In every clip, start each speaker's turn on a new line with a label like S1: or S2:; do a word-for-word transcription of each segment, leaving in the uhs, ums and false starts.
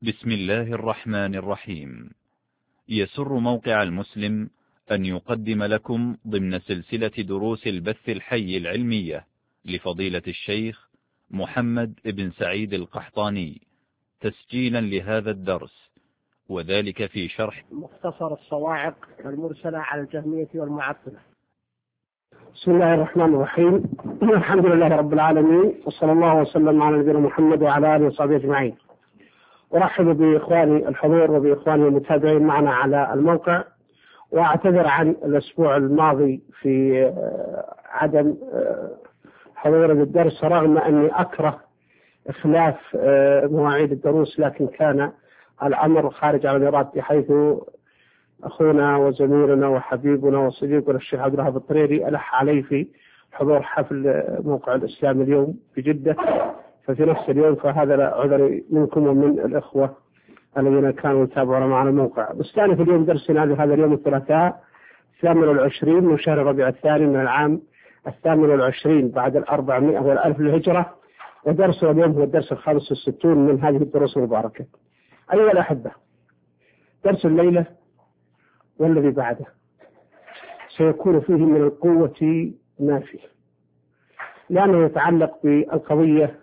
S1: بسم الله الرحمن الرحيم. يسر موقع المسلم أن يقدم لكم ضمن سلسلة دروس البث الحي العلمية لفضيلة الشيخ محمد بن سعيد القحطاني تسجيلا لهذا الدرس، وذلك في شرح
S2: مختصر الصواعق المرسلة على الجهمية والمعطلة. بسم الله الرحمن الرحيم. الحمد لله رب العالمين، وصلى الله وسلم على نبينا محمد وعلى آله وصحبه أجمعين. أرحب بإخواني الحضور وبإخواني المتابعين معنا على الموقع، وأعتذر عن الأسبوع الماضي في عدم حضور الدرس، رغم أني أكره إخلاف مواعيد الدروس، لكن كان الأمر خارج عن إرادتي، حيث أخونا وزميلنا وحبيبنا وصديقنا الشيخ عبد الوهاب الطريري ألح علي في حضور حفل موقع الإسلام اليوم في جدة، ففي نفس اليوم، فهذا عذري منكم ومن الإخوة الذين كانوا يتابعون معنا الموقع. نستأنف اليوم درسنا لهذا اليوم الثلاثاء الثامن والعشرين من شهر ربيع الثاني من العام الثامن والعشرين بعد الأربعمائة والألف للهجرة، ودرسنا اليوم هو الدرس الخامس والستون من هذه الدروس المباركة. أيها الأحبة، درس الليلة والذي بعده سيكون فيه من القوة ما فيه، لأنه يتعلق بالقضية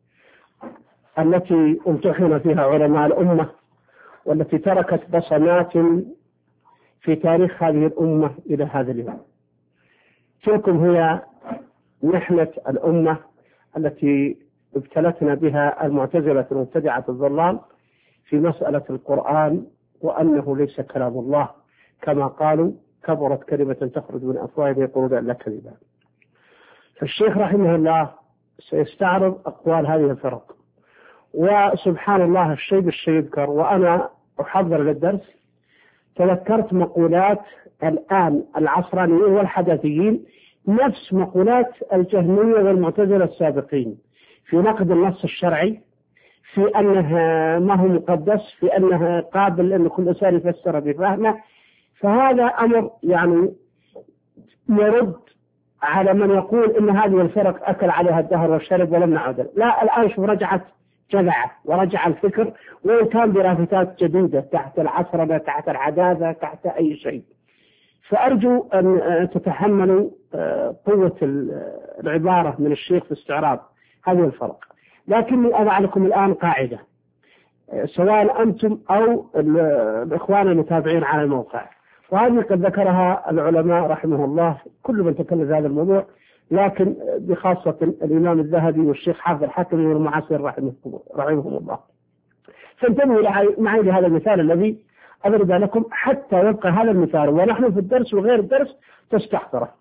S2: التي امتحن فيها علماء الأمة، والتي تركت بصمات في تاريخ هذه الأمة إلى هذا اليوم. تلكم هي محنة الأمة التي ابتلتنا بها المعتزلة المبتدعة الضلال في مسألة القرآن، وأنه ليس كلام الله كما قالوا: كبرت كلمة تخرج من أفواههم يقولون إلا كذبا. فالشيخ رحمه الله سيستعرض أقوال هذه الفرق، وسبحان الله الشيء بالشيء يذكر. وأنا أحضر للدرس تذكرت مقولات الآن العصرانيين والحداثيين، نفس مقولات الجهمية والمعتزلة السابقين، في نقد النص الشرعي، في أنها ما هو مقدس، في أنها قابل أن كل إنسان يفسر بفهمه. فهذا أمر يعني يرد على من يقول إن هذه الفرق أكل عليها الدهر والشرب ولم نعود. لا، الآن شوف رجعت جذعة ورجع الفكر، وإن كان برافتات جديدة تحت العصرنة، تحت العدادة، تحت أي شيء. فأرجو أن تتحملوا قوة العبارة من الشيخ في استعراض هذه الفرق. لكني أضع لكم الآن قاعدة، سواء أنتم أو الإخوان المتابعين على الموقع، وهذه قد ذكرها العلماء رحمه الله، كل من تكلم في هذا الموضوع، لكن بخاصة الإمام الذهبي والشيخ حافظ الحكمي والمعاصر رحمهم الله. فانتبهوا معي لهذا المثال الذي أضرب لكم حتى يبقى هذا المثال ونحن في الدرس وغير الدرس تستحضره.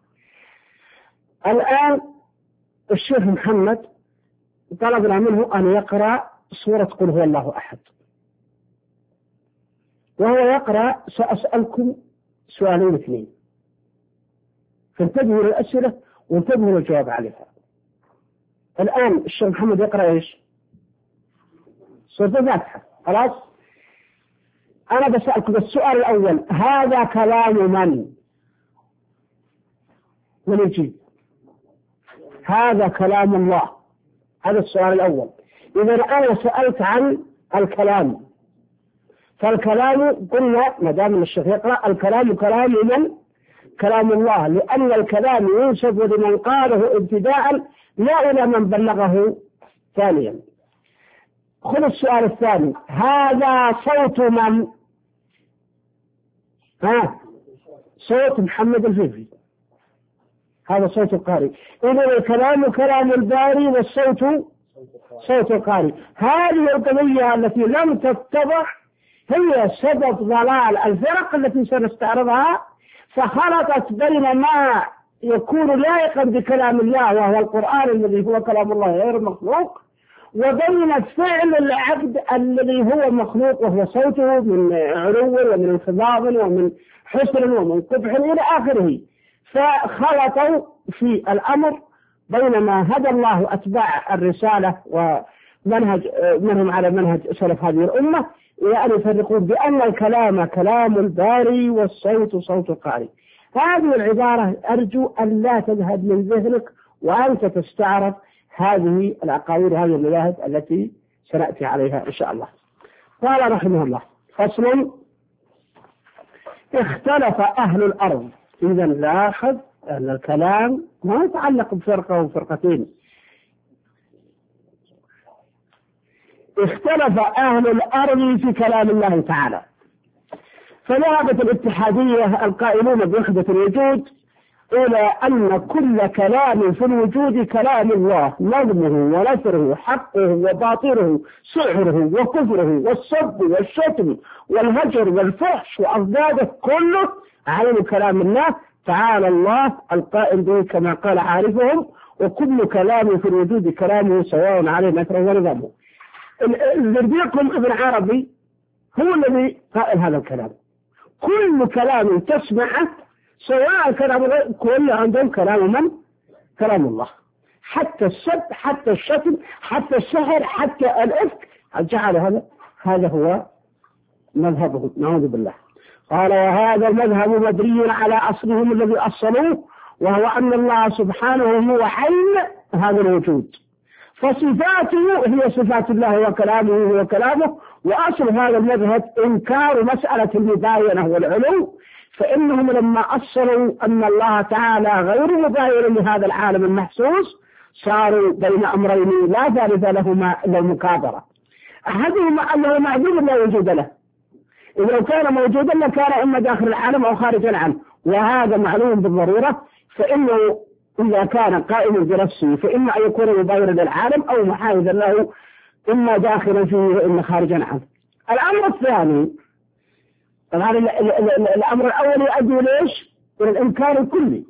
S2: الآن الشيخ محمد طلبنا منه أن يقرأ سورة قل هو الله أحد، وهو يقرأ سأسألكم سؤالين اثنين، فانتبهوا للأسئلة وانتبهوا للجواب عليها. الآن الشيخ محمد يقرأ إيش؟ سورة الفاتحة. خلاص، أنا بسألكم السؤال الأول: هذا كلام من؟ من يجيب؟ هذا كلام الله. هذا السؤال الأول. إذا أنا سألت عن الكلام، فالكلام قلنا ما دام الشيخ يقرأ الكلام كلام من؟ كلام الله، لأن الكلام ينسب لمن قاله ابتداء لا إلى من بلغه ثانيا. خذ السؤال الثاني: هذا صوت من؟ ها، صوت محمد الفيفي، هذا صوت القارئ. إذا الكلام كلام الباري والصوت صوت القارئ. هذه القضية التي لم تتضح هي سبب ضلال الفرق التي سنستعرضها، فخلطت بين ما يكون لائقا بكلام الله وهو القرآن الذي هو كلام الله غير مخلوق، وبين فعل العبد الذي هو مخلوق وهو صوته من علو ومن انخفاض ومن حسن ومن قبح إلى آخره. فخلطوا في الأمر بين ما هدى الله أتباع الرسالة ومنهج منهم على منهج سلف هذه الأمة، إلى أن يفرقون بأن الكلام كلام الباري والصوت صوت القارئ. هذه العبارة أرجو أن لا تذهب من ذهنك وأنت تستعرض هذه الأقاويل وهذه المذاهب التي سنأتي عليها إن شاء الله. قال رحمه الله: فصل: اختلف أهل الأرض. إذا لاحظ أن الكلام ما يتعلق بفرقة وفرقتين. اختلف أهل الأرض في كلام الله تعالى، فذهبت الاتحادية القائلون بوحدة الوجود إلى أن كل كلام في الوجود كلام الله، نظمه ونثره، حقه وباطله، سعره وكفره والصب والشتم والهجر والفحش وأضداده كله عين كلام الله تعالى الله القائل به كما قال عارفهم: وكل كلام في الوجود كلامه سواء عليه نثره ونظامه. زربيكم ابن عربي هو الذي قائل هذا الكلام. كل كلام تسمعه سواء كلام كل عندهم كلام من؟ كلام الله. حتى السب، حتى الشتم، حتى السحر، حتى الإفك جعل هذا هذا هو مذهبهم، نعوذ بالله. قال: وهذا المذهب مبني على أصلهم الذي أصلوه، وهو أن الله سبحانه هو عين هذا الوجود، فصفاته هي صفات الله وكلامه هو كلامه. وأصل هذا المذهب إنكار مسألة المباينة والعلو، فإنهم لما أصلوا أن الله تعالى غير مباين لهذا العالم المحسوس صاروا بين أمرين لا ثالث لهما إلا المكابرة. أحدهما أنه معدوم لا وجود له، إذا لو كان موجودا لكان إما داخل العالم أو خارجا عنه، وهذا معلوم بالضرورة. فإنه إذا كان قائما بنفسه فإما أن يكون مباينا للعالم أو محايدا له، إما داخلا فيه وإما خارجا عنه. الأمر الثاني، طبعا الأمر الأول يؤدي ليش؟ إلى الإنكار الكلي.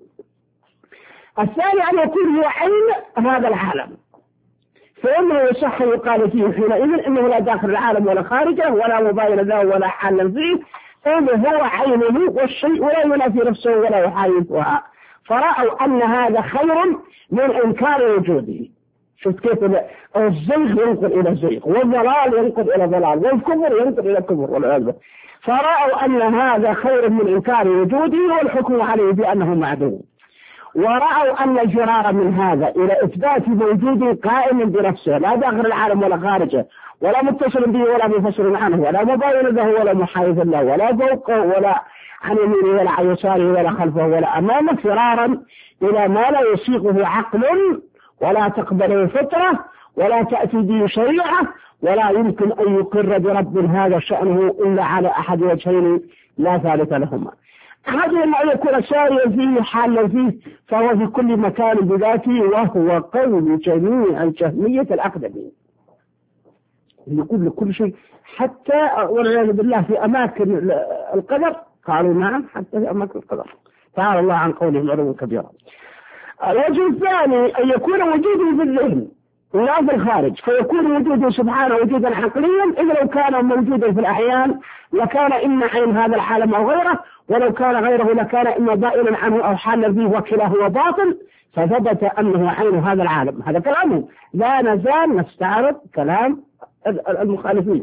S2: الثاني أن يكون هو عين هذا العالم، فإنه يصح يقال فيه حينئذ إنه لا داخل العالم ولا خارجه ولا مباين له ولا حالا فيه، إنه هو عينه والشيء لا ينافي نفسه ولا يحايدها. فرأوا أن هذا خير من إنكار وجوده. شفت كيف الزيغ ينقل إلى زيغ، والضلال ينقل إلى ضلال، والكفر ينقل إلى كفر والعياذ بالله. فرأوا أن هذا خير من إنكار وجوده والحكم عليه بأنه معدوم. ورأوا أن الجرار من هذا إلى إثبات وجوده قائم بنفسه لا داخل العالم ولا خارجه، ولا متصل به ولا منفصل عنه، ولا مباين له ولا محايد له، ولا فوقه ولا عن يمينه ولا عن يساره ولا خلفه ولا أمامه، فرارا إلى ما لا يسيقه عقل ولا تقبله فطرة ولا تأتي به شريعة، ولا يمكن أن يقر برب هذا شأنه إلا على أحد وجهين لا ثالث لهما. أحدهما أن يكون ساريا فيه حالا فيه، فهو في كل مكان بذاته، وهو قول جميع الجهمية الأقدمين. يقول لكل شيء حتى والعياذ بالله في أماكن القدر، قالوا نعم حتى في أماكن القدر، تعالى الله عن قولهم علوا كبيرا. الوجه الثاني أن يكون وجوده في الذهن ولا في الخارج، فيكون وجوده سبحانه وجودا عقليا، إذا لو كان موجودا في الأعيان لكان إما عين هذا العالم أو غيره، ولو كان غيره لكان إما بائنا عنه أو حالا به، وكلاهما باطل، فثبت أنه عين هذا العالم. هذا كلامه، لا نزال نستعرض كلام المخالفين.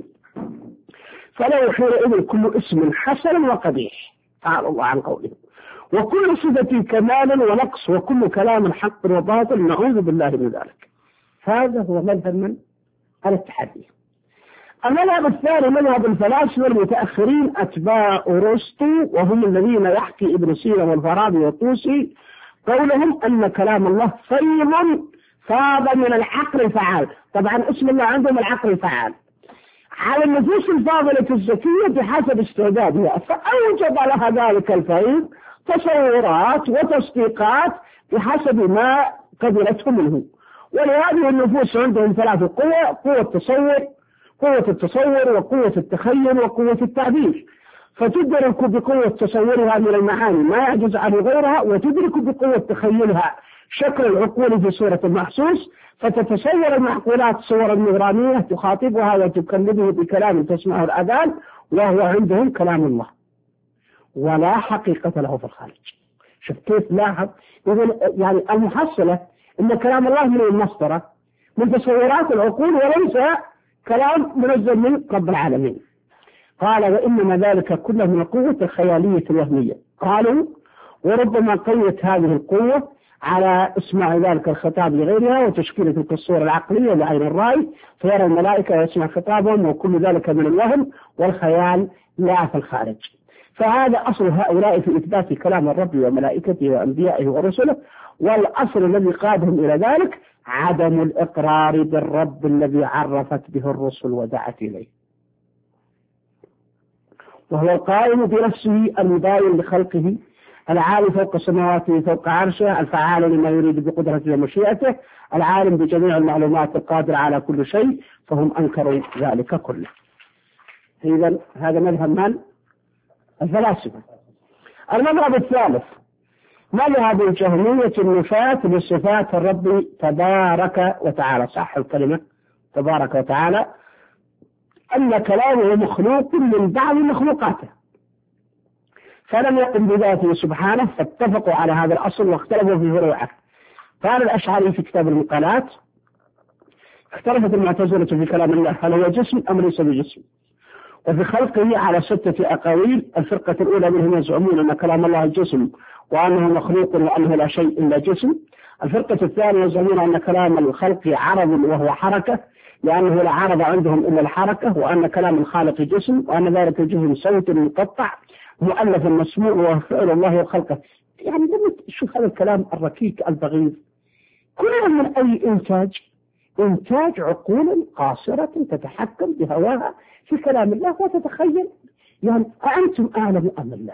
S2: فلا حينئذ كل اسم حسن وقبيح، تعالى الله عن قوله، وكل صفة كمال ونقص، وكل كلام حق وباطل، نعوذ بالله من ذلك. هذا هو مذهب من الاتحادية. المذهب الثاني مذهب الفلاسفة المتأخرين أتباع أرسطو، وهم الذين يحكي ابن سينا والفارابي والطوسي قولهم أن كلام الله فيض فاض من العقل الفعال. طبعا اسم الله عندهم العقل الفعال على النفوس الفاضلة الزكية بحسب استعدادها، فأوجب لها ذلك الفيض تصورات وتصديقات بحسب ما قبلته منه. ولهذه النفوس عندهم ثلاث قوة: قوة التصور، قوة التصور وقوة التخيل وقوة التعبير. فتدرك بقوة تصورها من المعاني ما يعجز عنه غيرها، وتدرك بقوة تخيلها شكل العقول في صورة المحسوس، فتتصور المعقولات صورا نورانية تخاطبها وتكلمه بكلام تسمعه الأذان، وهو عندهم كلام الله ولا حقيقة له في الخارج. شوف كيف لاحظ. يعني المحصلة إن كلام الله من المسطرة من تصورات العقول، وليس كلام منزل من رب العالمين. قال: وإنما ذلك كله من القوة الخيالية الوهمية. قالوا: وربما قوت هذه القوة على اسماع ذلك الخطاب لغيرها وتشكيل تلك الصورة العقلية لعين الرأي، فيرى الملائكة ويسمع خطابهم، وكل ذلك من الوهم والخيال لا في الخارج. فهذا أصل هؤلاء في إثبات كلام الرب وملائكته وأنبيائه ورسله، والأصل الذي قادهم إلى ذلك عدم الإقرار بالرب الذي عرفت به الرسل ودعت إليه، وهو القائم بنفسه المباين لخلقه، العالي فوق سماواته فوق عرشه، الفعال لما يريد بقدرته ومشيئته، العالم بجميع المعلومات القادر على كل شيء، فهم أنكروا ذلك كله. إذن هذا مذهب من؟ الفلاسفة. المذهب الثالث مذهب الجهمية النفاة لصفات الرب تبارك وتعالى، صح الكلمة تبارك وتعالى، أن كلامه مخلوق من بعض مخلوقاته، فلم يقم بذاته سبحانه، فاتفقوا على هذا الأصل واختلفوا في فروعه. قال الأشعري في كتاب المقالات: اختلفت المعتزلة في كلام الله هل هو جسم أم ليس بجسم، وفي خلقه على ستة أقاويل. الفرقة الأولى منهم يزعمون أن كلام الله جسم وأنه مخلوق وأنه لا شيء إلا جسم. الفرقة الثانية يزعمون أن كلام الخلق عرض وهو حركة، لأنه لا عرض عندهم إلا الحركة، وأن كلام الخالق جسم، وأن ذلك الجسم صوت مقطع مؤلف مسموع وفعل الله وخلقه. يعني لما تشوف هذا الكلام الركيك البغيض، كل من أي إنتاج إنتاج عقول قاصرة تتحكم بهواها في كلام الله وتتخيل يعني أنتم أعلم أم الله.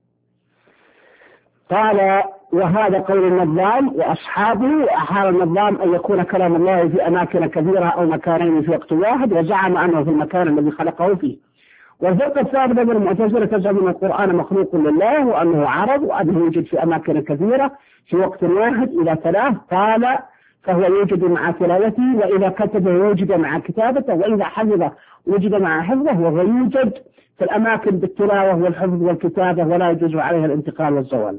S2: قال: وهذا قول النظام وأصحابه، وأحال النظام أن يكون كلام الله في أماكن كثيرة أو مكانين في وقت واحد، وزعم أنه في المكان الذي خلقه فيه. والفرقة الثالثة من المعتزلة تزعم أن القرآن مخلوق لله وأنه عرض وأنه يوجد في أماكن كثيرة في وقت واحد إلى ثلاث. قال: فهو يوجد مع تلاوته، وإذا كتبه يوجد مع كتابته، وإذا حفظه وجد مع حفظه، وهو يوجد في الأماكن بالتلاوة والحفظ والكتابة، ولا يجوز عليها الانتقال والزوال.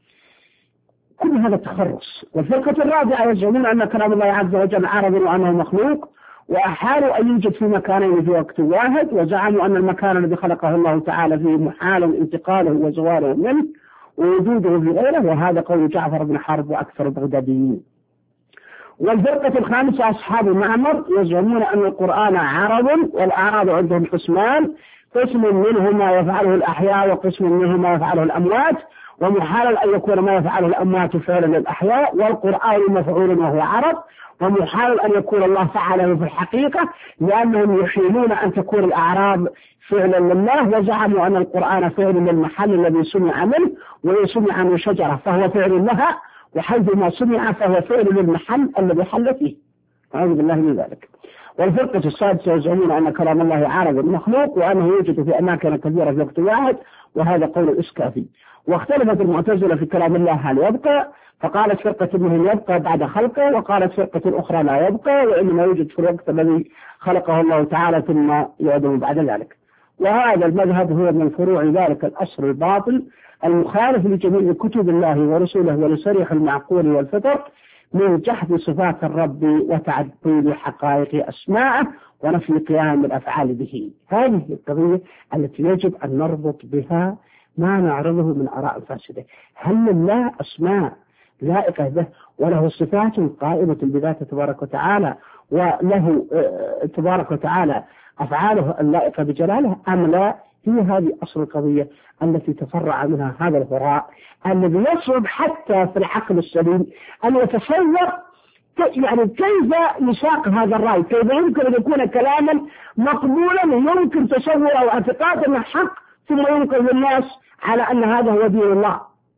S2: كل هذا تخرص. والفرقة الرابعة يزعمون أن كلام الله عز وجل عرض وأنه مخلوق، وأحالوا أن يوجد في مكانين في وقت واحد، وزعموا أن المكان الذي خلقه الله تعالى فيه محال انتقاله وزواله منه ووجوده في غيره، وهذا قول جعفر بن حرب وأكثر البغداديين. والفرقة الخامسة أصحاب معمر يزعمون أن القرآن عرض، والأعراض عندهم قسمان: قسم منه ما يفعله الأحياء، وقسم منه ما يفعله الأموات، ومحال أن يكون ما يفعله الأموات فعلا للأحياء، والقرآن مفعول وهو عرض، ومحال أن يكون الله فعله في الحقيقة، لأنهم يحيلون أن تكون الأعراض فعلا لله، وزعموا أن القرآن فعل للمحل الذي سمع منه، وإن سمع من شجرة فهو فعل لها، وحيثما سمع فهو فعل للمحل الذي حل فيه. أعوذ بالله من ذلك. والفرقة السادسة يزعمون أن كلام الله عارض مخلوق، وأنه يوجد في أماكن كثيرة في وقت واحد، وهذا قول الإسكافي. واختلفت المعتزلة في كلام الله هل يبقى، فقالت فرقة منهم يبقى بعد خلقه، وقالت فرقة أخرى لا يبقى، وإنما يوجد في الوقت الذي خلقه الله تعالى ثم يعدم بعد ذلك. وهذا المذهب هو من فروع ذلك الأصل الباطل المخالف لجميع كتب الله ورسوله ولصريح المعقول والفطر من جحد صفات الرب وتعطيل حقائق أسماءه ونفي قيام الأفعال به. هذه القضية التي يجب أن نربط بها ما نعرضه من آراء فاسدة. هل لله أسماء لائقة به وله صفات قائمة بذاته تبارك وتعالى، وله تبارك وتعالى أفعاله اللائقة بجلاله أم لا؟ هي هذه أصل القضية التي تفرع منها هذا الهراء الذي يصعب حتى في العقل السليم أن يتصور يعني كيف يساق هذا الرأي، كيف يمكن أن يكون كلاما مقبولا يمكن تصوره واعتقاد أنه حق ثم ينقل الناس على أن هذا هو دين الله.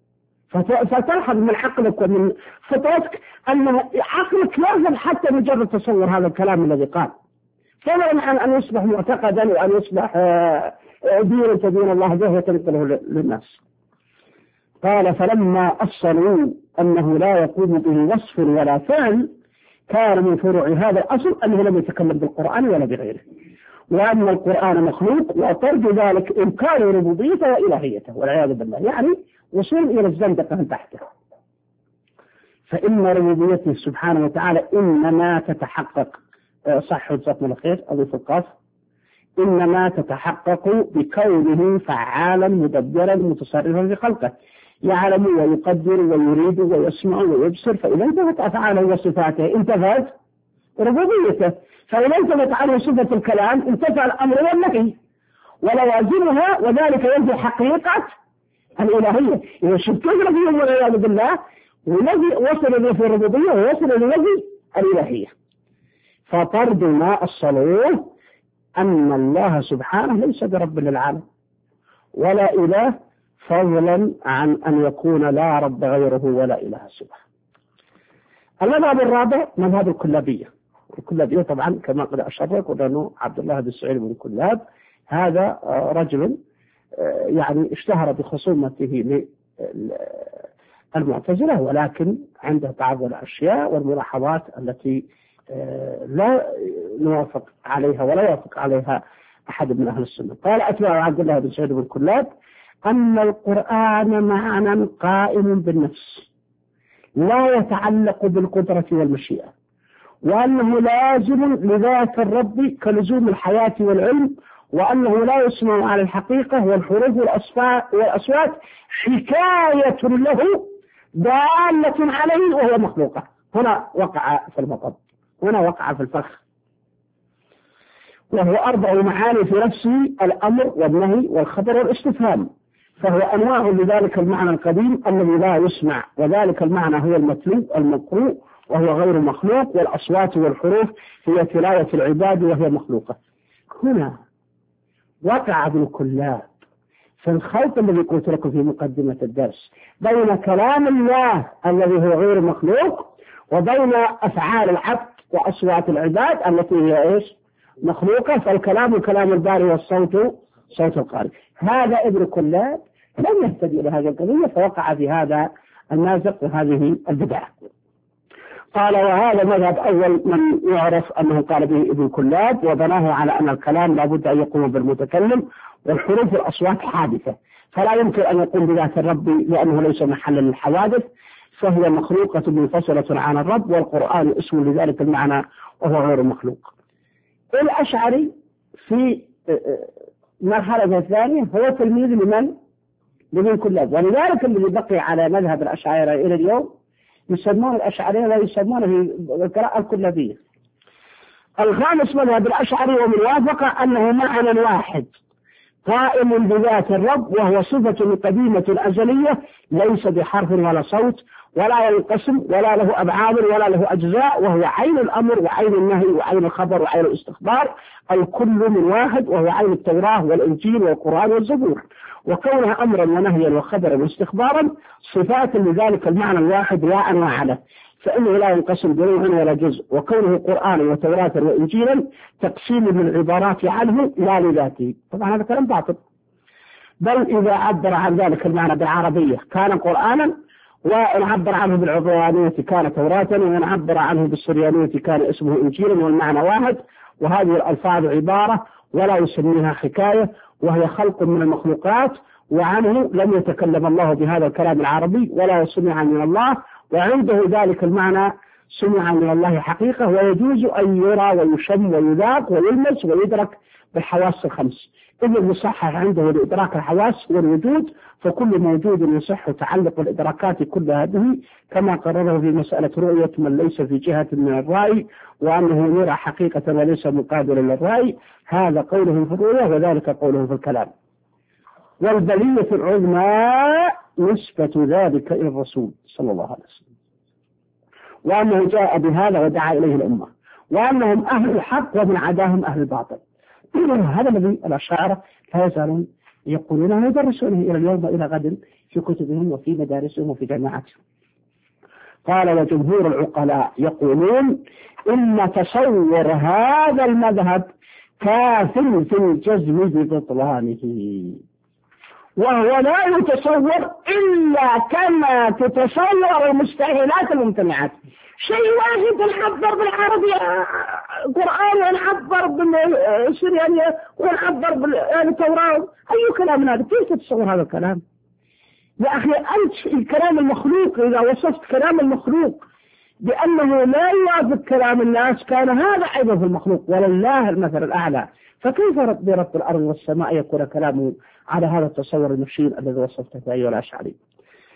S2: فتلحظ من عقلك ومن فطرتك أن عقلك يرفض حتى مجرد تصور هذا الكلام الذي قال، فضلا عن أن يصبح معتقدا وأن يصبح دينا تدين الله به وتنقله للناس. قال: فلما أصلوا أنه لا يقوم به وصف ولا فعل، كان من فروع هذا الأصل أنه لم يتكلم بالقرآن ولا بغيره، وأن القرآن مخلوق، وطرد ذلك إنكار ربوبيته وإلهيته والعياذ بالله، يعني وصول إلى الزندقة من تحته. فإن ربوبيته سبحانه وتعالى إنما تتحقق، صح جزاكم الله خير أضيف القاف، إنما تتحقق بكونه فعالا مدبرا متصرفا في خلقه، يعلم ويقدر ويريد ويسمع ويبصر، فإذا انتفت أفعاله وصفاته انتفت ربوبيته، فإذا انتفت عنه صفة الكلام انتفى الأمر والنهي ولوازمها، وذلك ينفي حقيقة الإلهية. إذا شرك فيهم والعياذ بالله، والذي وصل إليه في الربوبية ووصل إليه الإلهية. فطرد ما أصلوه أن الله سبحانه ليس برب للعالم ولا إله، فضلا عن أن يكون لا رب غيره ولا إله سواه. المذهب الرابع مذهب الكلابية. الكلابية طبعا كما قد أشرت ولأنه عبد الله بن سعيد بن كلاب هذا رجل يعني اشتهر بخصومته للمعتزلة، ولكن عنده بعض الأشياء والملاحظات التي لا نوافق عليها ولا يوافق عليها أحد من أهل السنة. قال أتباع عبد الله بن سعيد بن كلاب أن القرآن معنى قائم بالنفس لا يتعلق بالقدرة والمشيئة، وأنه لازم لذات الرب كلزوم الحياة والعلم، وأنه لا يسمع على الحقيقة والحروف والأصوات حكاية له دالة عليه وهو مخلوقة. هنا وقع في المطب، هنا وقع في الفخ، وهو أربع معاني في نفسه: الأمر والنهي والخبر والاستفهام، فهو أنواع لذلك المعنى القديم الذي لا يسمع، وذلك المعنى هو المتلو المقروء وهو غير مخلوق، والأصوات والحروف هي تلاوة العباد وهي مخلوقة. هنا وقع ابن كلاب في الخلط الذي قلت لكم في مقدمة الدرس بين كلام الله الذي هو غير مخلوق وبين أفعال العبد وأصوات العباد التي هي إيش؟ مخلوقة. فالكلام كلام الباري والصوت صوت القارئ. هذا ابن كلاب لم يهتدي إلى هذه القضية فوقع في هذا النازق وهذه البدعة. قال وهذا مذهب أول من يعرف أنه قال به ابن كلاب، وبناه على أن الكلام لابد أن يقوم بالمتكلم، والحروف والأصوات حادثة فلا يمكن أن يقوم بذات الرب لأنه ليس محلا للحوادث، فهي مخلوقة منفصلة عن الرب، والقرآن اسم لذلك المعنى وهو غير مخلوق. الأشعري في مرحلة الثانية هو تلميذ لمن؟ لابن كلاب، ولذلك الذي بقي على مذهب الأشاعرة إلى اليوم يسمون الأشعرية لا يسمونه في القراءة الكلابية. الخامس مذهب الأشعري ومن وافق أنه معنى واحد قائم بذات الرب، وهو صفة قديمة أزلية ليس بحرف ولا صوت ولا ينقسم ولا له أبعاد ولا له أجزاء، وهو عين الأمر وعين النهي وعين الخبر وعين الاستخبار، الكل من واحد، وهو عين التوراة والإنجيل والقرآن والزبور، وكونها أمرا ونهيا وخبرا واستخبارا صفات لذلك المعنى الواحد لا أنواع له، فإنه لا ينقسم بنوع ولا جزء، وكونه قرآنا وتوراة وإنجيلا تقسيم من العبارات عنه لا لذاته. طبعا هذا كلام باطل، بل إذا عبر عن ذلك المعنى بالعربية كان قرآنا، وإن عبر عنه بالعبرانية كان توراة، وإن عبر عنه بالسريانية كان اسمه إنجيلا، والمعنى واحد، وهذه الألفاظ عبارة ولا يسميها حكاية، وهي خلق من المخلوقات، وعنه لم يتكلم الله بهذا الكلام العربي ولا سمع من الله، وعنده ذلك المعنى سمع من الله حقيقة، ويجوز أن يرى ويشم ويذاق ويلمس ويدرك بالحواس الخمس، إذ المصحح عنده لإدراك الحواس والوجود، فكل موجود يصح تعلق الإدراكات كل هذه كما قرره في مسألة رؤية من ليس في جهة من الرأي، وأنه يرى حقيقة وليس مقابلا للرأي. هذا قوله في الرؤية وذلك قوله في الكلام. والبلية العظمى نسبة ذلك إلى الرسول صلى الله عليه وسلم، وأنه جاء بهذا ودعا إليه الأمة، وأنهم أهل الحق ومن عداهم أهل الباطل. هذا الذي الأشاعرة لا يزالون يقولونه ويدرسونه إلى اليوم وإلى غد في كتبهم وفي مدارسهم وفي جامعاتهم. قال وجمهور العقلاء يقولون إن تصور هذا المذهب كاف في الجزم ببطلانه، وهو لا يتصور إلا كما تتصور المستحيلات الممتنعات. شيء واحد نعبر بالعربية قرآن ونعبر بالسريانية ونعبر بالتوراة، أي كلام هذا؟ كيف تتصور هذا الكلام؟ يا أخي أنت الكلام المخلوق إذا وصفت كلام المخلوق بأنه لا يوافق كلام الناس كان هذا عيبا في المخلوق، ولله المثل الأعلى، فكيف برب الأرض والسماء يكون كلامه على هذا التصور المشين الذي وصفته أيها الأشعري؟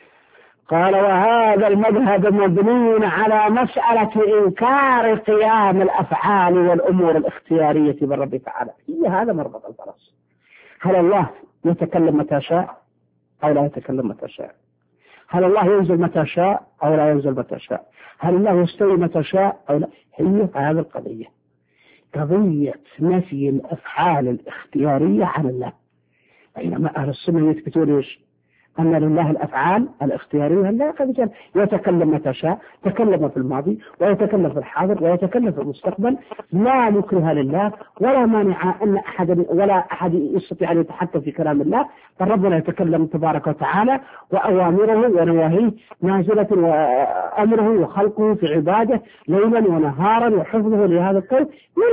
S2: قال وهذا المذهب مبني على مسألة إنكار قيام الأفعال والأمور الاختيارية بالرب تعالى. هي هذا مربط الفرس. هل الله يتكلم متى شاء أو لا يتكلم متى شاء؟ هل الله ينزل متى شاء أو لا ينزل متى شاء؟ هل الله يستوي متى شاء أو لا؟ هي هذه القضية، قضية نفي الأفعال الاختيارية عن الله. بينما أهل السنة يثبتون إيش؟ أن لله الأفعال الاختيارية. لا قد يتكلم متى شاء، تكلم في الماضي ويتكلم في الحاضر ويتكلم في المستقبل، لا مكره لله ولا مانع أن أحد ولا أحد يستطيع أن يتحكم في كلام الله. فربنا يتكلم تبارك وتعالى وأوامره ونواهيه نازلة، وأمره وخلقه في عباده ليلا ونهارا وحفظه لهذا الكون.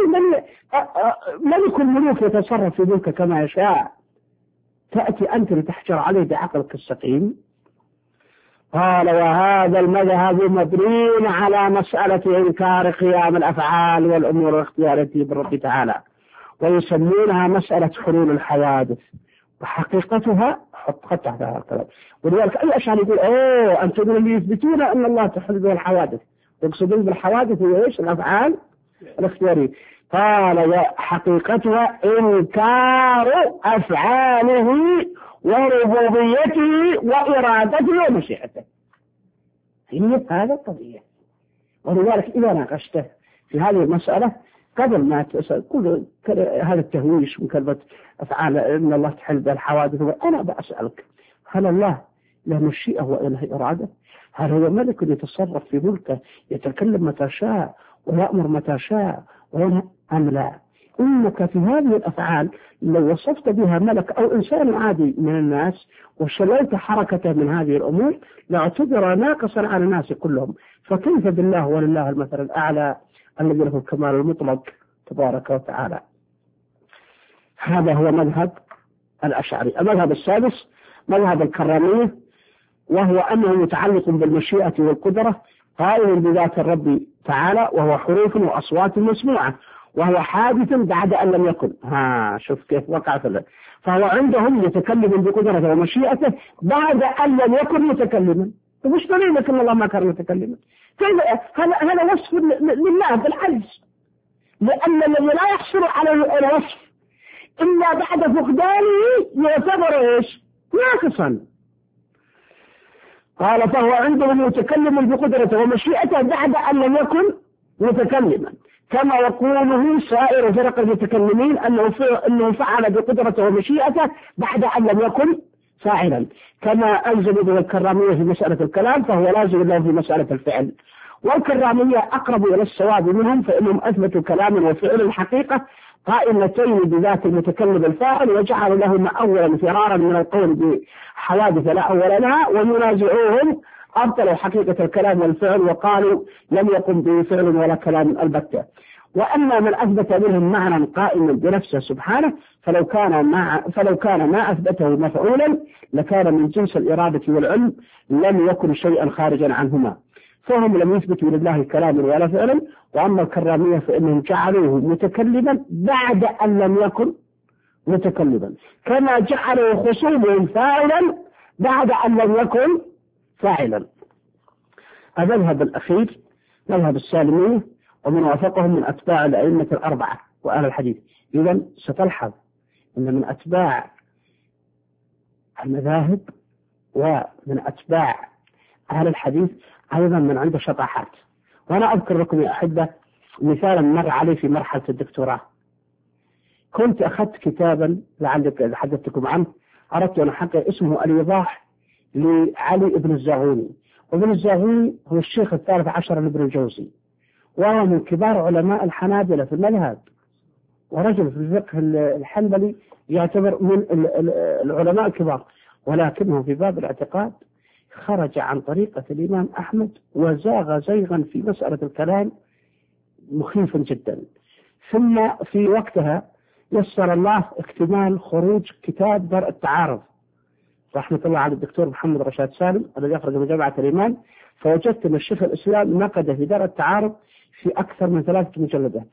S2: ملك الملوك يتصرف في ملكه كما يشاء، تأتي أنت لتحجر عليه بعقلك السقيم. قال وهذا المذهب مبني على مسألة إنكار قيام الأفعال والأمور الاختيارية بالرب تعالى، ويسمونها مسألة حلول الحوادث، وحقيقتها حط خط تحت هذا الكلام. ولذلك أي أشعر يقول أوه أنتم اللي يثبتون أن الله تحل به الحوادث، يقصدون بالحوادث هي إيش؟ الأفعال الاختيارية. قال حقيقتها إنكار أفعاله وربوبيته وإرادته ومشيئته. هي هذا القضية. ولذلك إذا ناقشته في هذه المسألة قبل ما تسأل كل هذا التهويش من كلمة أفعال إن الله تحل بالحوادث، أنا بأسألك هل الله له مشيئة وله إرادة؟ هل هو ملك يتصرف في ملكه يتكلم متى شاء ويأمر متى شاء وينهى أم لا؟ إنك في هذه الأفعال لو وصفت بها ملك أو إنسان عادي من الناس وشللت حركته من هذه الأمور لاعتبر ناقصا على الناس كلهم، فكيف بالله ولله المثل الأعلى الذي له الكمال المطلق تبارك وتعالى. هذا هو مذهب الأشعري. المذهب السادس مذهب الكرامية، وهو أنه متعلق بالمشيئة والقدرة، قائم بذات الرب تعالى، وهو حروف وأصوات مسموعة، وهو حادث بعد أن لم يكن. ها شوف كيف وقع في. فهو عندهم يتكلم بقدرته ومشيئته بعد أن لم يكن متكلما. ومش دليل أن الله ما كان متكلما؟ هذا هذا وصف لله بالعجز، لأن الذي لا يحصل على الوصف إلا بعد فقدانه يعتبر إيش؟ ناقصا. قال فهو عندهم متكلم بقدرته ومشيئته بعد أن لم يكن متكلما، كما يقوله سائر فرق المتكلمين أنه أنه فعل بقدرته ومشيئته بعد أن لم يكن فاعلا، كما ألزم به الكرامية في مسألة الكلام فهو لازم له في مسألة الفعل. والكرامية أقرب إلى الصواب منهم، فإنهم أثبتوا كلام وفعل الحقيقة قائمتين بذات المتكلم الفاعل، وجعلوا لهما أولا فرارا من القول بحوادث لا أول لها، وينازعوهم أبطلوا حقيقة الكلام والفعل وقالوا لم يقم به فعل ولا كلام البتة. وأما من أثبت منهم معنى قائما بنفسه سبحانه فلو كان ما فلو كان ما أثبته مفعولا لكان من جنس الإرادة والعلم، لم يكن شيئا خارجا عنهما، فهم لم يثبتوا لله كلاما ولا فعلا. وأما الكرامية فإنهم جعلوه متكلما بعد أن لم يكن متكلما، كما جعلوا خصومهم فاعلا بعد أن لم يكن فاعلا. المذهب الأخير مذهب السالمية، ومن وافقهم من أتباع الأئمة الأربعة وأهل الحديث. إذن ستلحظ أن من أتباع المذاهب ومن أتباع أهل الحديث أيضا من عنده شطاحات. وأنا أذكر لكم يا أحبة مثالا مر علي في مرحلة الدكتوراه. كنت أخذت كتابا لعلك حدثتكم عنه، أردت أن أحقق اسمه الإيضاح لعلي ابن الزاغوني. وابن الزاغوني هو الشيخ الثالث عشر لابن الجوزي، وهو من كبار علماء الحنابلة في المذهب، ورجل في الفقه الحنبلي يعتبر من العلماء الكبار، ولكنه في باب الاعتقاد خرج عن طريقة الإمام أحمد وزاغ زيغا في مسألة الكلام مخيفا جدا. ثم في وقتها يسر الله اكتمال خروج كتاب درء التعارض رحمة الله على الدكتور محمد رشاد سالم الذي أخرج من جامعة الإيمان، فوجدت أن الشيخ الإسلام نقد في درء التعارض في أكثر من ثلاثة مجلدات.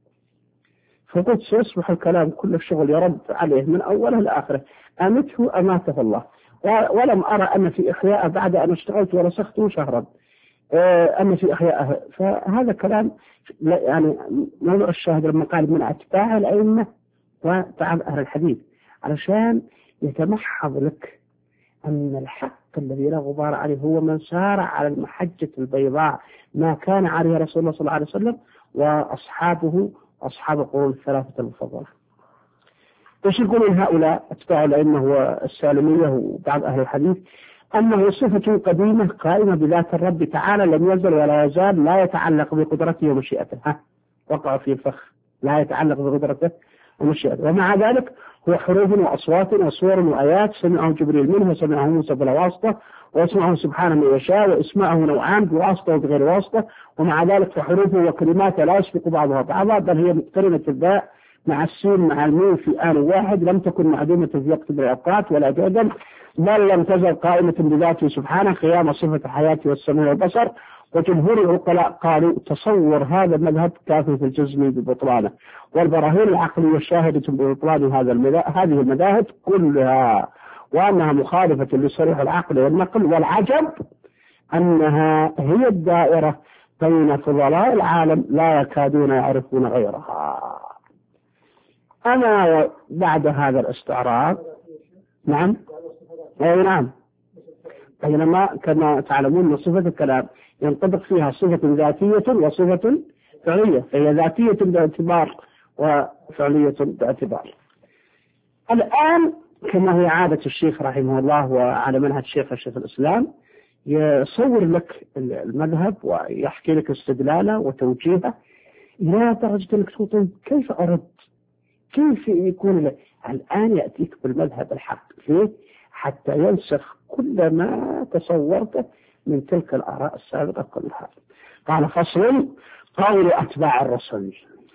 S2: فقلت سيصبح الكلام كل الشغل يرد عليه من أوله لآخره، أمته أماته الله. ولم أرى أن في إحياء بعد أن اشتغلت ورسخته شهرا أن في إحياءه. فهذا كلام يعني موضوع الشاهد لما قال من أتباع الأئمة وبعض أهل الحديث، علشان يتمحض لك أن الحق الذي لا غبار عليه هو من سار على المحجة البيضاء ما كان عليه رسول الله صلى الله عليه وسلم وأصحابه أصحاب القرون الثلاثة المفضلة. ايش يقولون هؤلاء أتباع الأئمة والسالمية وبعض أهل الحديث؟ أنه صفة قديمة قائمة بذات الرب تعالى لم يزل ولا يزال، لا يتعلق بقدرته ومشيئته. ها وقع في الفخ، لا يتعلق بقدرته ومشيئته. ومع ذلك هو حروف وأصوات وصور وآيات سمعه جبريل منه وسمعه موسى بلا واسطة، ويسمعه سبحانه من يشاء، واسمعه نوعان بواسطة وبغير واسطة. ومع ذلك فحروفه وكلماته لا يسبق بعضها بعضا، بل هي مقترنة الباء مع السين مع الميم في آن واحد، لم تكن معدومة في وقت من الأوقات ولا جدا، بل لم تزل قائمة بذاته سبحانه قيام صفة الحياة والسمع والبصر. وجمهور العقلاء قالوا تصور هذا المذهب كافي في الجزم ببطلانه، والبراهين العقلية شاهدة ببطلان هذا هذه المذاهب كلها، وأنها مخالفة لصريح العقل والنقل. والعجب أنها هي الدائرة بين فضلاء العالم لا يكادون يعرفون غيرها. أنا بعد هذا الاستعراض نعم أي نعم بينما كما تعلمون صفة الكلام ينطبق فيها صفة ذاتية وصفة فعلية، فهي ذاتية باعتبار وفعلية باعتبار. الآن كما هي عادة الشيخ رحمه الله وعلى منهج الشيخ الشيخ الإسلام يصور لك المذهب ويحكي لك استدلاله وتوجيهه إلى درجة أنك تقول كيف أرد، كيف يكون له. الآن يأتيك بالمذهب الحق ليه؟ حتى ينسخ كل ما تصورته من تلك الآراء السابقة كلها. قال فصل قول أتباع الرسل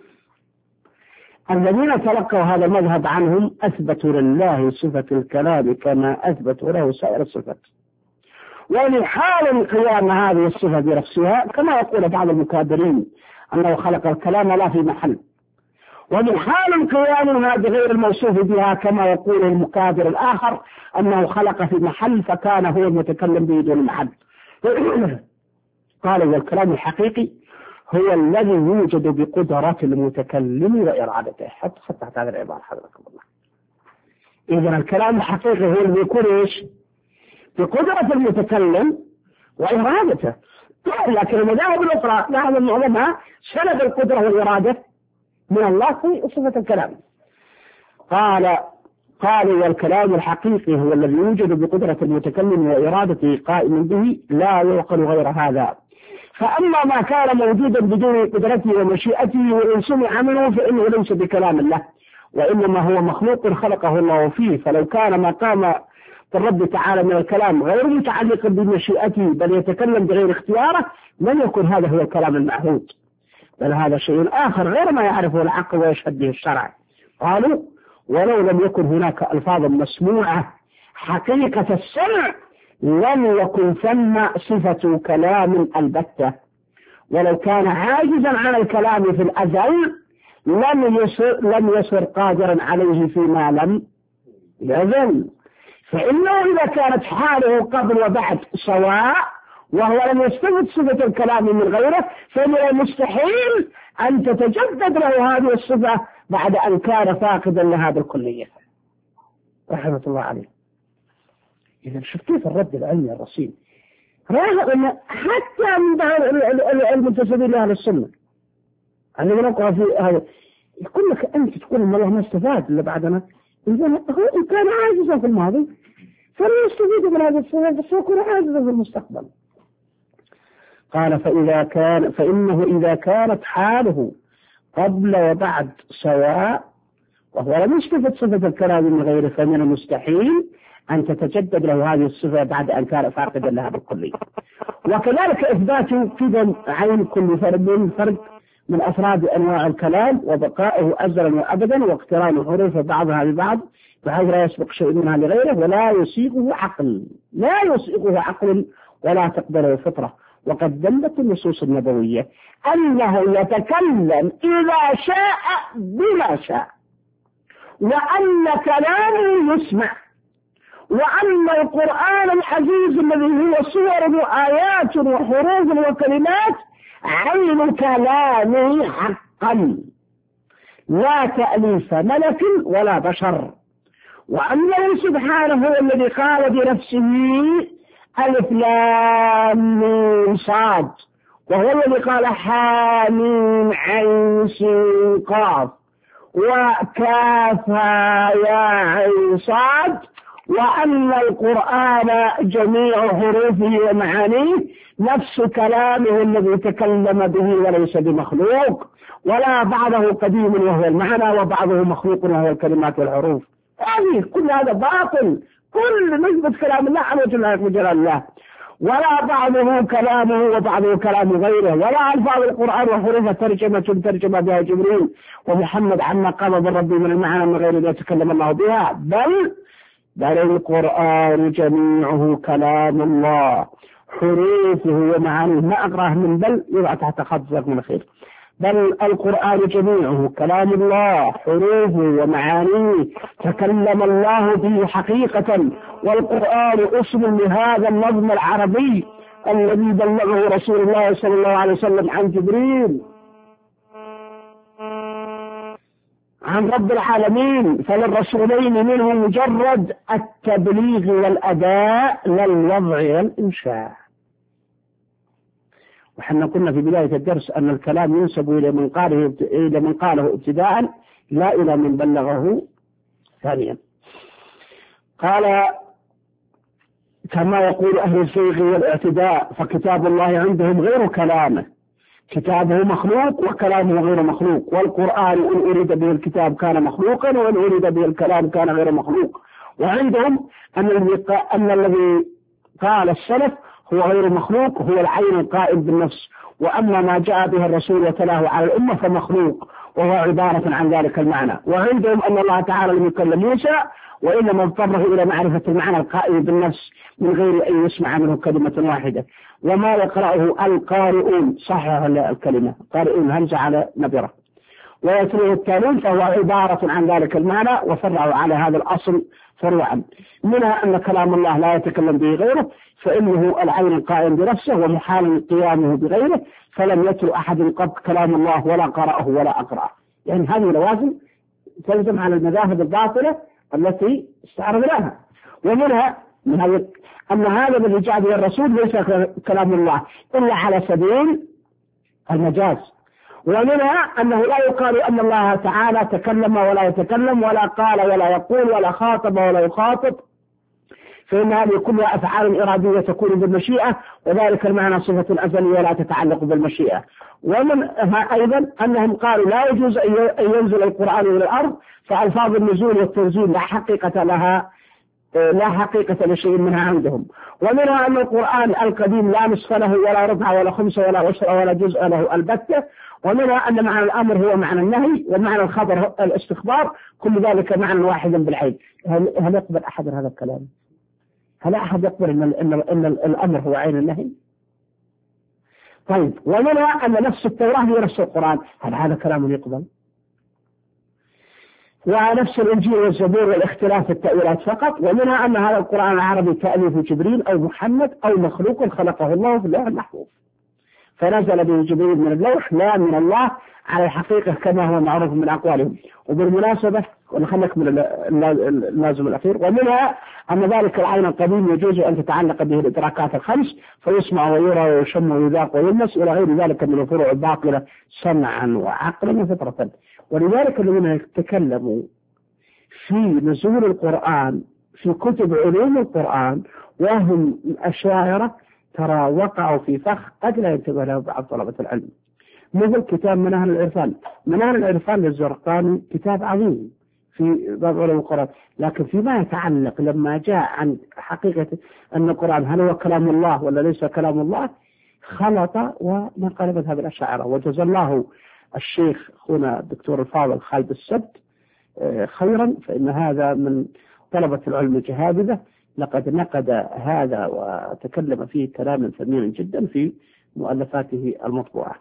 S2: الذين تلقوا هذا المذهب عنهم أثبتوا لله صفة الكلام كما أثبتوا له سائر الصفات، ولحال قيام هذه الصفة بنفسها كما يقول بعض المكابرين أنه خلق الكلام لا في محل، ومن حال قيامها بغير الموصوف بها كما يقول المكابر الآخر أنه خلق في محل فكان هو المتكلم به دون محل. قال والكلام الحقيقي هو الذي يوجد بقدرة المتكلم وإرادته. حط خط تحت هذه العبارة حضرتكم الله. إذن الكلام الحقيقي هو اللي يكون إيش؟ بقدرة المتكلم وإرادته. لكن المذاهب الأخرى لها معظمها سند القدرة والإرادة من الله في صفة الكلام. قال قالوا والكلام الحقيقي هو الذي يوجد بقدرة المتكلم وإرادته قائم به لا يعقل غير هذا. فأما ما كان موجودا بدون قدرته ومشيئته وإن سمع منه فإنه ليس بكلام الله، وإنما هو مخلوق خلقه الله فيه. فلو كان ما قام الرب تعالى من الكلام غير متعلق بمشيئته بل يتكلم بغير اختياره لن يكن هذا هو الكلام المعهود، بل هذا شيء آخر غير ما يعرفه العقل ويشهد به الشرع. قالوا ولو لم يكن هناك ألفاظ مسموعة حقيقة السمع لم يكن ثم صفة كلام البتة، ولو كان عاجزا عن الكلام في الأزل لم يصر, لم يصر قادرا عليه فيما لم يزل. فإنه إذا كانت حاله قبل وبعد سواء وهو لم يستفد صفة الكلام من غيره فمن المستحيل أن تتجدد له هذه الصفة بعد أن كان فاقدا لها بالكلية رحمة الله عليه. إذا شوف كيف الرد العلمي الرصين رغم حتى من بعض المنتسبين لأهل السنة عندما نقرأ في هذا يقول لك أنت تقول إن الله ما استفاد إلا بعدنا، إذا هو كان عاجزا في الماضي فلا يستفيد من هذا الصفة فسيكون عاجزا في المستقبل. قال فإذا كان فإنه إذا كانت حاله قبل وبعد سواء وهو لم يستفد صفة الكلام من غيره فمن المستحيل أن تتجدد له هذه الصفة بعد أن كان فاقدا لها بالكلية. وكذلك إثبات قدم عين كل فرد من فرد من أفراد أنواع الكلام وبقائه أزلا وأبدا واقتران حروف بعضها ببعض بحيث لا يسبق شيء منها لغيره ولا يسيغه عقل لا يسيغه عقل ولا تقبله فطرة. وقد دلت النصوص النبوية أنه يتكلم إذا شاء بما شاء وأن كلامه يسمع وأن القرآن العزيز الذي هو صور وآيات وحروف وكلمات عين كلامه حقا لا تأليف ملك ولا بشر، وأنه سبحانه هو الذي قال بنفسه ألف لام ميم صاد، وهو الذي قال حاميم عين سين قاف وكافها يا عين صاد، وأن القرآن جميع حروفه ومعانيه نفس كلامه الذي تكلم به وليس بمخلوق، ولا بعضه قديم وهو المعنى وبعضه مخلوق وهو الكلمات والحروف. هذه كل هذا باطل، كل نسبة كلام الله على وجه الله، ولا بعضه كلامه وبعضه كلام غيره، ولا ألفاظ القرآن وحروفه ترجمة ترجم بها جبريل ومحمد عما قال من ربي من المعنى من غير ما يتكلم الله بها، بل بل القرآن جميعه كلام الله حروفه ومعانيه. ما أقرأه من بل يضع تحت خط من خير. بل القرآن جميعه كلام الله حروفه ومعانيه تكلم الله به حقيقة، والقرآن أصل لهذا النظم العربي الذي بلغه رسول الله صلى الله عليه وسلم عن جبريل عن رب العالمين، فللرسولين منه مجرد التبليغ والأداء لا الوضع والإنشاء. وحنا قلنا في بداية الدرس أن الكلام ينسب إلى من قاله إلى من قاله ابتداء لا إلى من بلغه ثانيا. قال كما يقول أهل الزيغ والاعتداء فكتاب الله عندهم غير كلامه، كتابه مخلوق وكلامه غير مخلوق، والقرآن إن أريد به الكتاب كان مخلوقا وإن أريد به الكلام كان غير مخلوق. وعندهم أن الذي قال السلف هو غير مخلوق هو العين القائم بالنفس، وأما ما جاء به الرسول وتلاه على الأمة فمخلوق وهو عبارة عن ذلك المعنى. وعندهم أن الله تعالى لم يكلم موسى وإنما اضطره إلى معرفة المعنى القائم بالنفس من غير أن يسمع منه كلمة واحدة. وما يقرأه القارئون صحح الكلمة قارئون همزة على نبرة ويتلوه التالون فهو عبارة عن ذلك المعنى، وفرعوا على هذا الأصل فروعا، منها أن كلام الله لا يتكلم به غيره فإنه العين القائم بنفسه ومحال قيامه بغيره، فلم يتلو أحد قط كلام الله ولا قرأه ولا أقرأه. يعني هذه لوازم تلزم على المذاهب الباطلة التي استعرض لها. ومنها من هذا أن هذا الذي جاء به الرسول ليس كلام الله إلا على سبيل المجاز. ومنها أنه لا يقال أن الله تعالى تكلم ولا يتكلم ولا قال ولا يقول ولا خاطب ولا يخاطب، فإن هذه كلها أفعال إرادية تكون بالمشيئة، وذلك المعنى صفة أزلية لا تتعلق بالمشيئة. ومنها أيضا أنهم قالوا لا يجوز أن ينزل القرآن إلى الأرض، فألفاظ النزول والتنزيل لا حقيقة لها لا حقيقة لشيء منها عندهم. ومنها أن القرآن القديم لا نصف له ولا ربع ولا خمس ولا عشر ولا جزء له البتة. ومنها أن معنى الأمر هو معنى النهي ومعنى الخبر الاستخبار، كل ذلك معنى واحدا بالعين. هل, هل يقبل أحد هذا الكلام؟ هل أحد يقبل أن, إن, إن الأمر هو عين النهي؟ طيب، ومنها أن نفس التوراة هي نفس القرآن، هل هذا كلام يقبل؟ ونفس الإنجيل والزبور والاختلاف في التأويلات فقط. ومنها أن هذا القرآن العربي تأليف جبريل أو محمد أو مخلوق خلقه الله في اللوح المحفوظ، فنزل به جبريل من اللوح لا من الله على الحقيقة كما هو معروف من أقوالهم. وبالمناسبة ونخلق من اللازم الأخير، ومنها أن ذلك العين القديم يجوز أن تتعلق به الإدراكات الخمس فيسمع ويرى ويشم ويذاق ويلمس إلى غير ذلك من الفروع الباطلة سمعا وعقلا وفطرة. ولذلك الذين يتكلموا في نزول القرآن في كتب علوم القرآن وهم الأشاعرة ترى وقعوا في فخ قد لا ينتبه له بعض طلبة العلم، مثل كتاب مناهل العرفان. مناهل العرفان للزرقاني كتاب عظيم في باب علوم القرآن، لكن فيما يتعلق لما جاء عن حقيقة أن القرآن هل هو كلام الله ولا ليس كلام الله خلط ونقل مذهب الأشاعرة. وجزا الله الشيخ أخونا الدكتور الفاضل خالد السبت خيرا، فإن هذا من طلبة العلم الجهابذة، لقد نقد هذا وتكلم فيه كلاما ثمينا جدا في مؤلفاته المطبوعة.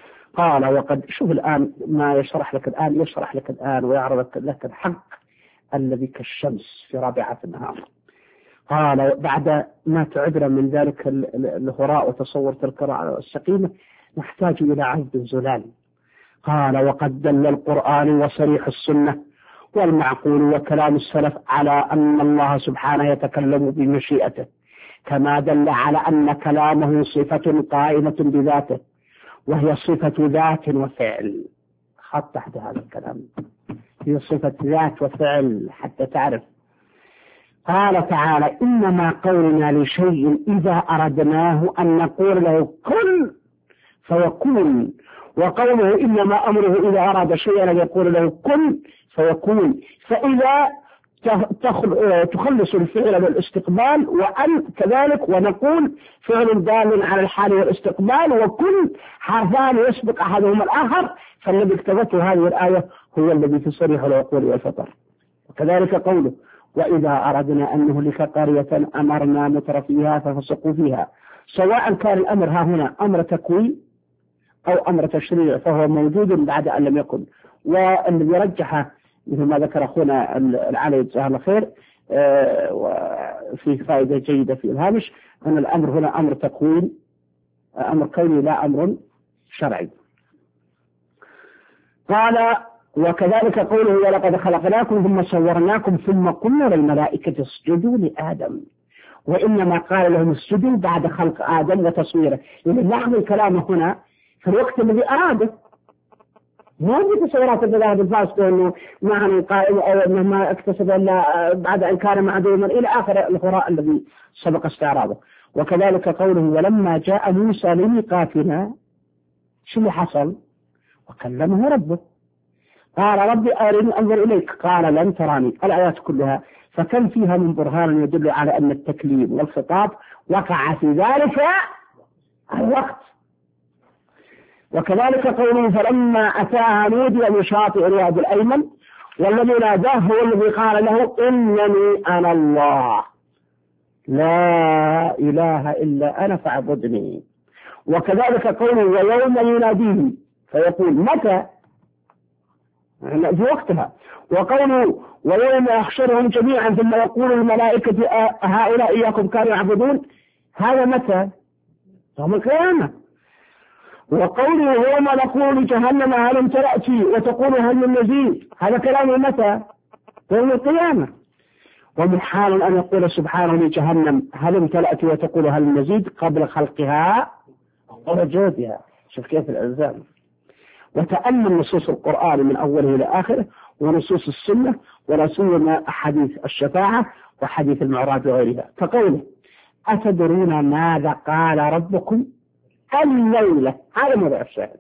S2: قال وقد شوف الآن ما يشرح لك الآن يشرح لك الآن ويعرض لك الحق الذي كالشمس في رابعة النهار. قال بعد ما تعبنا من ذلك الهراء وتصور تلك السقيمة نحتاج إلى عذب زلال. قال وقد دل القرآن وصريح السنة والمعقول وكلام السلف على أن الله سبحانه يتكلم بمشيئته، كما دل على أن كلامه صفة قائمة بذاته وهي صفة ذات وفعل. خط تحت هذا الكلام، هي صفة ذات وفعل حتى تعرف. قال تعالى إنما قولنا لشيء إذا أردناه أن نقول له كن فيكون، وقوله إنما أمره إذا أراد شيئا أن يقول له كن فيكون. فإذا تخلص الفعل والاستقبال، وأن كذلك، ونقول فعل دال على الحال والاستقبال، وكن حرفان يسبق أحدهما الآخر، فالذي اكتبته هذه الآية هو الذي في صريح العقول والفطر. وكذلك قوله وإذا أردنا أن نهلك قرية أمرنا متر فيها ففسقوا فيها، سواء كان الأمر ها هنا أمر تكوين أو أمر تشريع فهو موجود بعد أن لم يكن. والذي رجح مثل ما ذكر أخونا العلي جزاه الله خير وفيه فائدة جيدة في الهامش أن الأمر هنا أمر تكوين، أمر كوني لا أمر شرعي. قال وكذلك قوله ولقد خلقناكم ثم صورناكم ثم قلنا للملائكة اسجدوا لآدم، وإنما قال لهم اسجدوا بعد خلق آدم وتصويره. يعني لاحظوا الكلام هنا في الوقت الذي أراده، ما في تصورات الذهب الفاسدة أنه معه قائم أو أنه ما اكتسب إلا بعد أن كان معدوما إلى آخر الهراء الذي سبق استعراضه. وكذلك قوله ولما جاء موسى لميقاتنا شو اللي حصل؟ وكلمه ربه قال ربي أرني أنظر إليك قال لن تراني. الآيات كلها فكم فيها من برهان يدل على أن التكليم والخطاب وقع في ذلك الوقت. وكذلك قوله فلما أتاها نودي من شاطئ الواد الأيمن والذي ناداه هو الذي قال له إنني أنا الله لا إله إلا أنا فاعبدني. وكذلك قوله ويوم يناديهم فيقول متى في وقتها. وقوله ويوم يحشرهم جميعا ثم يقول الملائكة هؤلاء إياكم كانوا يعبدون، هذا متى؟ يوم القيامة. وقوله يوم نقول جهنم هل امتلأتي وتقول هل من مزيد، هذا كلام متى؟ يوم القيامة. ومن حال أن يقول سبحانه لجهنم هل امتلأتي وتقول هل من مزيد قبل خلقها ووجودها. شوف كيف الألزام. وتأمل نصوص القرآن من أوله إلى آخره ونصوص السنة ولا سيما أحاديث الشفاعة وحديث المعراج وغيرها. فقوله أتدرون ماذا قال ربكم الليلة، هذا موضوع الشاهد.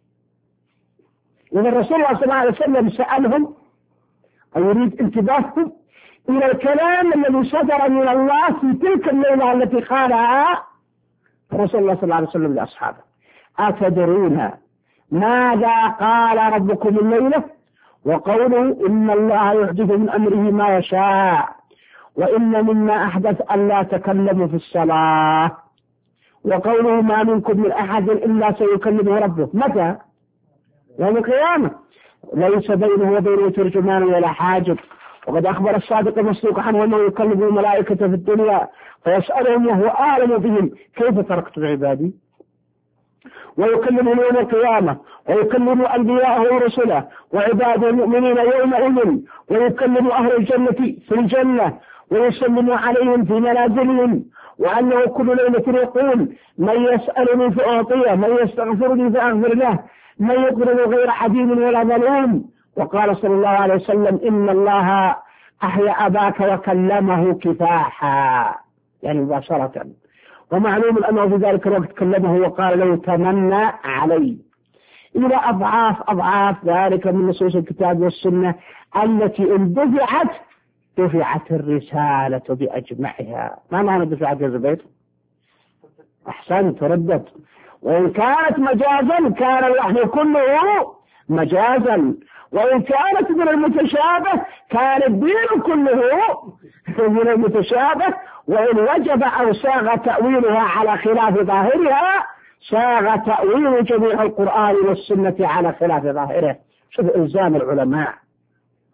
S2: إذا الرسول صلى الله عليه وسلم سألهم أو يريد انتباههم إلى الكلام الذي صدر من الله في تلك الليلة التي قالها الرسول الله صلى الله عليه وسلم لأصحابه. أتدرون ماذا قال ربكم الليلة؟ وقوله إن الله يحدث من أمره ما يشاء وإن مما أحدث أن لا تكلموا في الصلاة. وقوله ما منكم من أحد إلا سيكلمه ربه متى؟ يوم القيامة ليس بينه وبينه ترجمان ولا حاجب. وقد أخبر الصادق المصدوق عنه أنه يكلم الملائكة في الدنيا فيسألهم وهو أعلم بهم كيف تركت عبادي، ويكلمهم يوم القيامة ويكلم أنبياءه ورسله وعباده المؤمنين يومئذ، ويكلم أهل الجنة في الجنة ويسلم عليهم في منازلهم، وأنه كل ليلة يقول من يسألني فأعطيه من يستغفرني فأغفر له من يقرب غير حديد ولا ظلوم. وقال صلى الله عليه وسلم إن الله أحيا أباك وكلمه كفاحا، يعني مباشرة. ومعلوم أنه في ذلك الوقت كلمه وقال له تمنى علي، إلى أضعاف أضعاف ذلك من نصوص الكتاب والسنة التي إن دفعت دفعت الرسالة بأجمعها. ما معنى دفعت يا زبير؟ أحسنت ردت. وإن كانت مجازا كان الوحي كله مجازا، وإن كانت من المتشابه كان الدين كله من المتشابه، وإن وجب أو ساغ تأويلها على خلاف ظاهرها ساغ تأويل جميع القرآن والسنة على خلاف ظاهره. شوف إلزام العلماء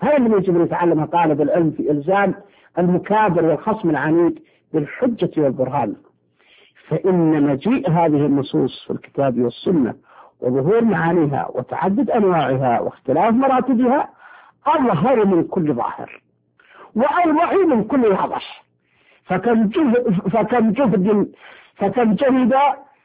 S2: هذا اللي يجب أن يتعلمها طالب العلم في إلزام المكابر والخصم العنيد بالحجة والبرهان. فإن مجيء هذه النصوص في الكتاب والسنة وظهور معانيها وتعدد أنواعها واختلاف مراتبها أظهر من كل ظاهر وأوضح من كل واضح. فكم جهد فكم جهد فكم جهد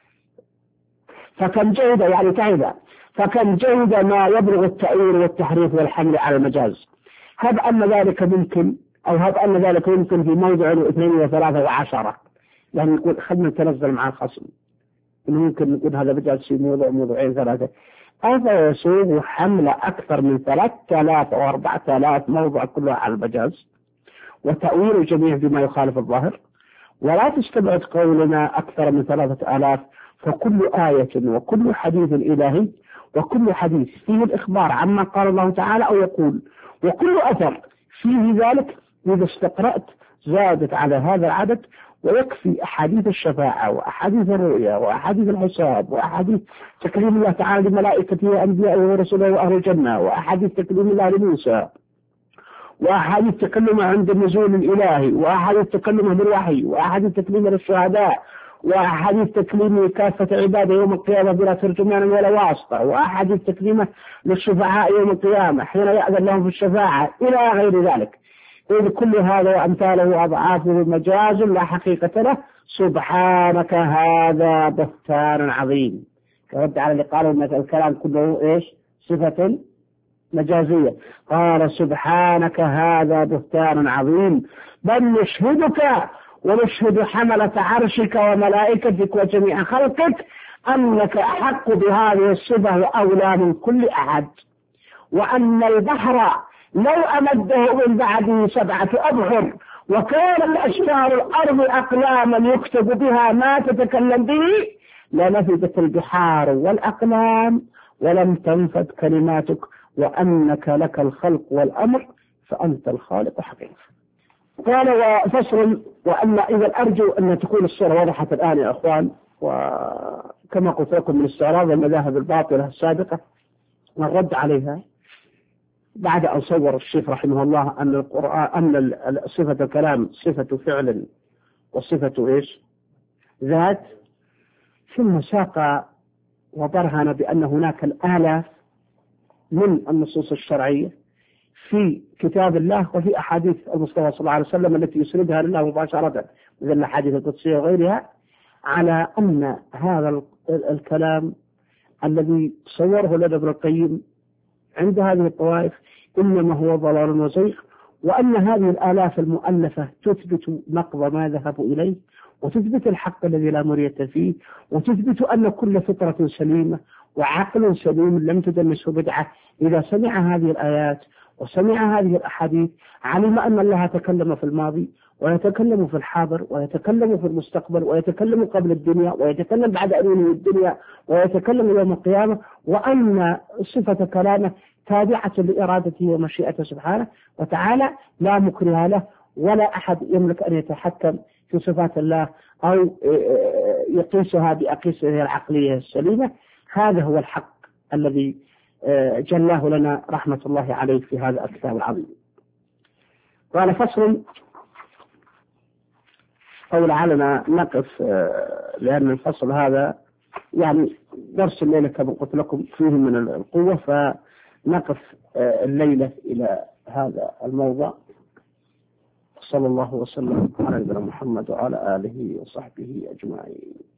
S2: فكم جهد يعني تعب فكم جهد ما يبلغ التأويل والتحريف والحمل على المجاز. هب أن ذلك ممكن أو هب أن ذلك ممكن في موضع واثنين وثلاثة وعشرة، يعني نقول خلنا نتنزل مع الخصم إنه ممكن نقول هذا مجاز في موضع موضوعين ثلاثة، أفا يسوغ حمل أكثر من ثلاثة آلاف أو أربعة آلاف موضع كلها على المجاز وتأويل الجميع بما يخالف الظاهر؟ ولا تستبعد قولنا أكثر من ثلاثة آلاف، فكل آية وكل حديث إلهي وكل حديث فيه الإخبار عما قال الله تعالى أو يقول، وكل أثر فيه ذلك إذا استقرأت زادت على هذا العدد، ويكفي أحاديث الشفاعة وأحاديث الرؤيا وأحاديث الحساب وأحاديث تكليم الله تعالى لملائكته وأنبيائه ورسله وأهل الجنة وأحاديث تكليم الله لموسى وأحاديث تكلمه عند النزول الإلهي وأحاديث تكلمه بالوحي وأحاديث تكليمه للشهداء وأحاديث تكليمه كافة عباده يوم القيامة بلا ترجمان ولا واسطة وأحاديث تكليمه للشفعاء يوم القيامة حين يأذن لهم في الشفاعة إلى غير ذلك. إذ كل هذا وأمثاله أضعافه مجاز لا حقيقة له. سبحانك هذا بهتان عظيم. كرد على اللي قالوا أن الكلام كله إيش صفة مجازية. قال سبحانك هذا بهتان عظيم، بل نشهدك ونشهد حملة عرشك وملائكتك وجميع خلقك أنك أحق بهذه الصفة وأولى من كل أحد، وأن البحر لو أمده من بعده سبعة أبحر وكان لأشجار الأرض أقلاما يكتب بها ما تتكلم به لنفدت البحار والأقلام ولم تنفد كلماتك، وأنك لك الخلق والأمر فأنت الخالق حقيقة. قال وفصل. وأن إذا أرجو أن تكون الصورة وضحت الآن يا أخوان، وكما قلت لكم من استعراض المذاهب الباطلة السابقة والرد عليها بعد أن صور الشيخ رحمه الله أن القرآن أن صفة الكلام صفة فعل وصفة إيش ذات، ثم ساق وبرهن بأن هناك الآلاف من النصوص الشرعية في كتاب الله وفي أحاديث المصطفى صلى الله عليه وسلم التي يسردها لله مباشرة مثل الأحاديث القدسية وغيرها، على أن هذا الكلام الذي صوره لنا ابن القيم عند هذه الطوائف إنما هو ضلال وزيغ، وأن هذه الآلاف المؤلفة تثبت نقض ما ذهبوا إليه وتثبت الحق الذي لا مرية فيه، وتثبت أن كل فطرة سليمة وعقل سليم لم تدنسه بدعة إذا سمع هذه الآيات وسمع هذه الأحاديث علم أن الله تكلم في الماضي ويتكلم في الحاضر ويتكلم في المستقبل ويتكلم قبل الدنيا ويتكلم بعد أن ينهي الدنيا ويتكلم يوم القيامة، وأن صفة كلامه تابعة لإرادته ومشيئته سبحانه وتعالى لا مكره له، ولا أحد يملك أن يتحكم في صفات الله أو يقيسها بأقيسه العقلية السليمة. هذا هو الحق الذي جلاه لنا رحمة الله عليه في هذا الكتاب العظيم. قال فصل. أو لعلنا نقف لأن الفصل هذا يعني درس الليلة كما قلت لكم فيه من القوة، فنقف الليلة إلى هذا الموضع. صلى الله وسلم على نبينا محمد وعلى آله وصحبه أجمعين.